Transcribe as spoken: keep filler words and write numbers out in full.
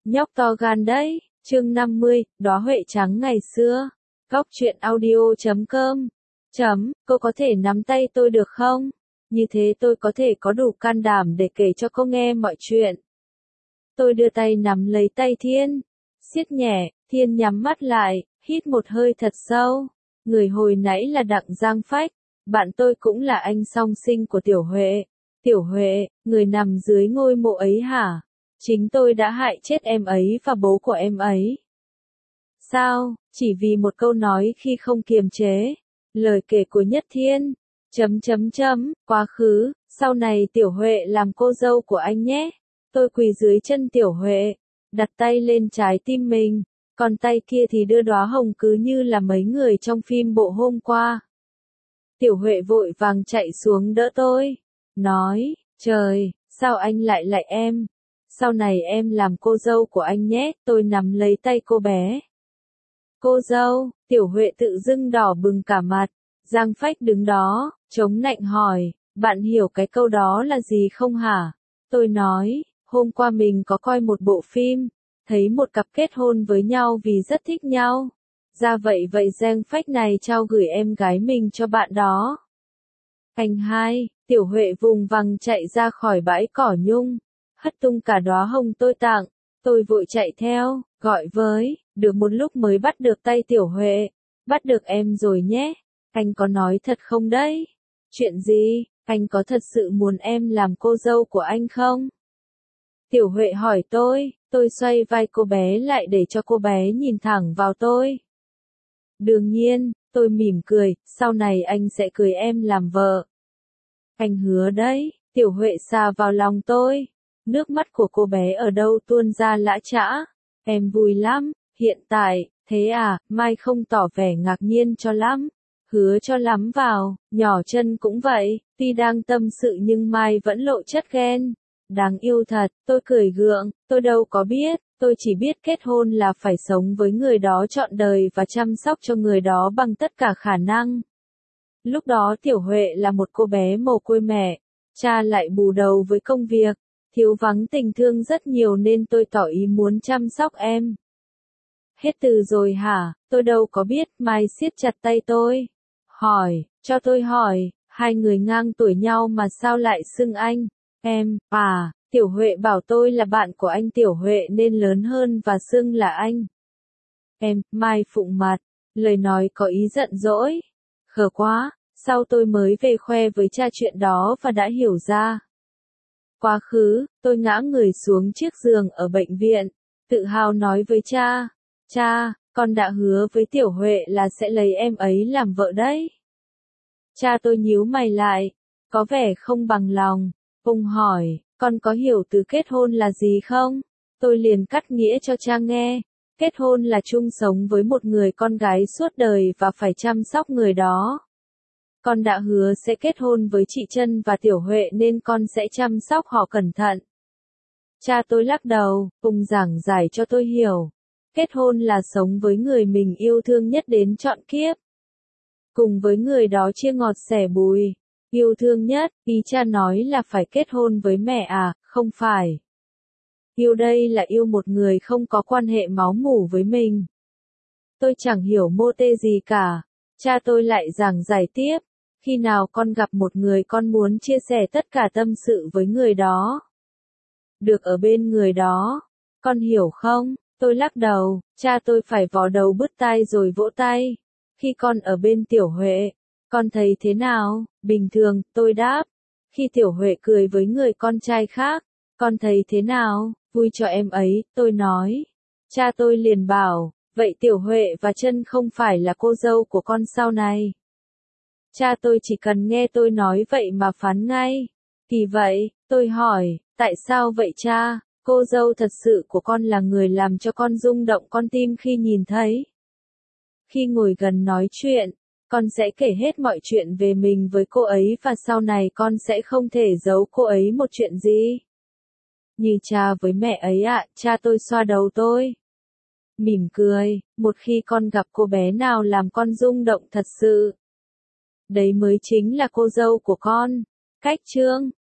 Nhóc to gan đấy, chương năm mươi, đóa huệ trắng ngày xưa. Góc truyện audio chấm com. Chấm, cô có thể nắm tay tôi được không? Như thế tôi có thể có đủ can đảm để kể cho cô nghe mọi chuyện. Tôi đưa tay nắm lấy tay Thiên. Siết nhẹ, Thiên nhắm mắt lại, hít một hơi thật sâu. Người hồi nãy là Đặng Giang Phách. Bạn tôi cũng là anh song sinh của Tiểu Huệ. Tiểu Huệ, người nằm dưới ngôi mộ ấy hả? Chính tôi đã hại chết em ấy và bố của em ấy. Sao, chỉ vì một câu nói khi không kiềm chế. Lời kể của Nhất Thiên. Chấm chấm chấm, quá khứ, sau này Tiểu Huệ làm cô dâu của anh nhé. Tôi quỳ dưới chân Tiểu Huệ, đặt tay lên trái tim mình, còn tay kia thì đưa đóa hồng cứ như là mấy người trong phim bộ hôm qua. Tiểu Huệ vội vàng chạy xuống đỡ tôi, nói, trời, sao anh lại lại em? Sau này em làm cô dâu của anh nhé, tôi nắm lấy tay cô bé. Cô dâu, Tiểu Huệ tự dưng đỏ bừng cả mặt. Giang Phách đứng đó, chống nạnh hỏi, bạn hiểu cái câu đó là gì không hả? Tôi nói, hôm qua mình có coi một bộ phim, thấy một cặp kết hôn với nhau vì rất thích nhau. Ra vậy vậy Giang Phách này trao gửi em gái mình cho bạn đó. Anh hai, Tiểu Huệ vùng vằng chạy ra khỏi bãi cỏ nhung, hất tung cả đóa hồng tôi tặng. Tôi vội chạy theo, gọi với, được một lúc mới bắt được tay Tiểu Huệ. Bắt được em rồi nhé. Anh có nói thật không đấy? Chuyện gì? Anh có thật sự muốn em làm cô dâu của anh không? Tiểu Huệ hỏi tôi, tôi xoay vai cô bé lại để cho cô bé nhìn thẳng vào tôi. Đương nhiên, tôi mỉm cười, sau này anh sẽ cưới em làm vợ. Anh hứa đấy, Tiểu Huệ xà vào lòng tôi. Nước mắt của cô bé ở đâu tuôn ra lã chã. Em vui lắm, hiện tại, thế à, Mai không tỏ vẻ ngạc nhiên cho lắm. Hứa cho lắm vào, nhỏ chân cũng vậy, tuy đang tâm sự nhưng Mai vẫn lộ chất ghen. Đáng yêu thật, tôi cười gượng, tôi đâu có biết, tôi chỉ biết kết hôn là phải sống với người đó trọn đời và chăm sóc cho người đó bằng tất cả khả năng. Lúc đó Tiểu Huệ là một cô bé mồ côi mẹ, cha lại bù đầu với công việc, thiếu vắng tình thương rất nhiều nên tôi tỏ ý muốn chăm sóc em. Hết từ rồi hả, tôi đâu có biết, Mai siết chặt tay tôi. Hỏi, cho tôi hỏi, hai người ngang tuổi nhau mà sao lại xưng anh, em, à, Tiểu Huệ bảo tôi là bạn của anh Tiểu Huệ nên lớn hơn và xưng là anh. Em, Mai phụng mặt, lời nói có ý giận dỗi. Khờ quá, sau tôi mới về khoe với cha chuyện đó và đã hiểu ra. Quá khứ, tôi ngã người xuống chiếc giường ở bệnh viện, tự hào nói với cha, cha, con đã hứa với Tiểu Huệ là sẽ lấy em ấy làm vợ đấy. Cha tôi nhíu mày lại, có vẻ không bằng lòng, ông hỏi, con có hiểu từ kết hôn là gì không? Tôi liền cắt nghĩa cho cha nghe, kết hôn là chung sống với một người con gái suốt đời và phải chăm sóc người đó. Con đã hứa sẽ kết hôn với chị Trân và Tiểu Huệ nên con sẽ chăm sóc họ cẩn thận. Cha tôi lắc đầu, ông giảng giải cho tôi hiểu. Kết hôn là sống với người mình yêu thương nhất đến trọn kiếp. Cùng với người đó chia ngọt sẻ bùi. Yêu thương nhất, ý cha nói là phải kết hôn với mẹ à, không phải. Yêu đây là yêu một người không có quan hệ máu mủ với mình. Tôi chẳng hiểu mô tê gì cả. Cha tôi lại giảng giải tiếp. Khi nào con gặp một người con muốn chia sẻ tất cả tâm sự với người đó. Được ở bên người đó. Con hiểu không? Tôi lắc đầu, cha tôi phải vò đầu bứt tai rồi vỗ tay. Khi con ở bên Tiểu Huệ, con thấy thế nào? Bình thường, tôi đáp. Khi Tiểu Huệ cười với người con trai khác, con thấy thế nào? Vui cho em ấy, tôi nói. Cha tôi liền bảo, vậy Tiểu Huệ và Trân không phải là cô dâu của con sau này. Cha tôi chỉ cần nghe tôi nói vậy mà phán ngay. Kỳ vậy, tôi hỏi, tại sao vậy cha? Cô dâu thật sự của con là người làm cho con rung động con tim khi nhìn thấy. Khi ngồi gần nói chuyện, con sẽ kể hết mọi chuyện về mình với cô ấy và sau này con sẽ không thể giấu cô ấy một chuyện gì. Như cha với mẹ ấy ạ, cha tôi xoa đầu tôi. Mỉm cười, một khi con gặp cô bé nào làm con rung động thật sự. Đấy mới chính là cô dâu của con. Cách chương.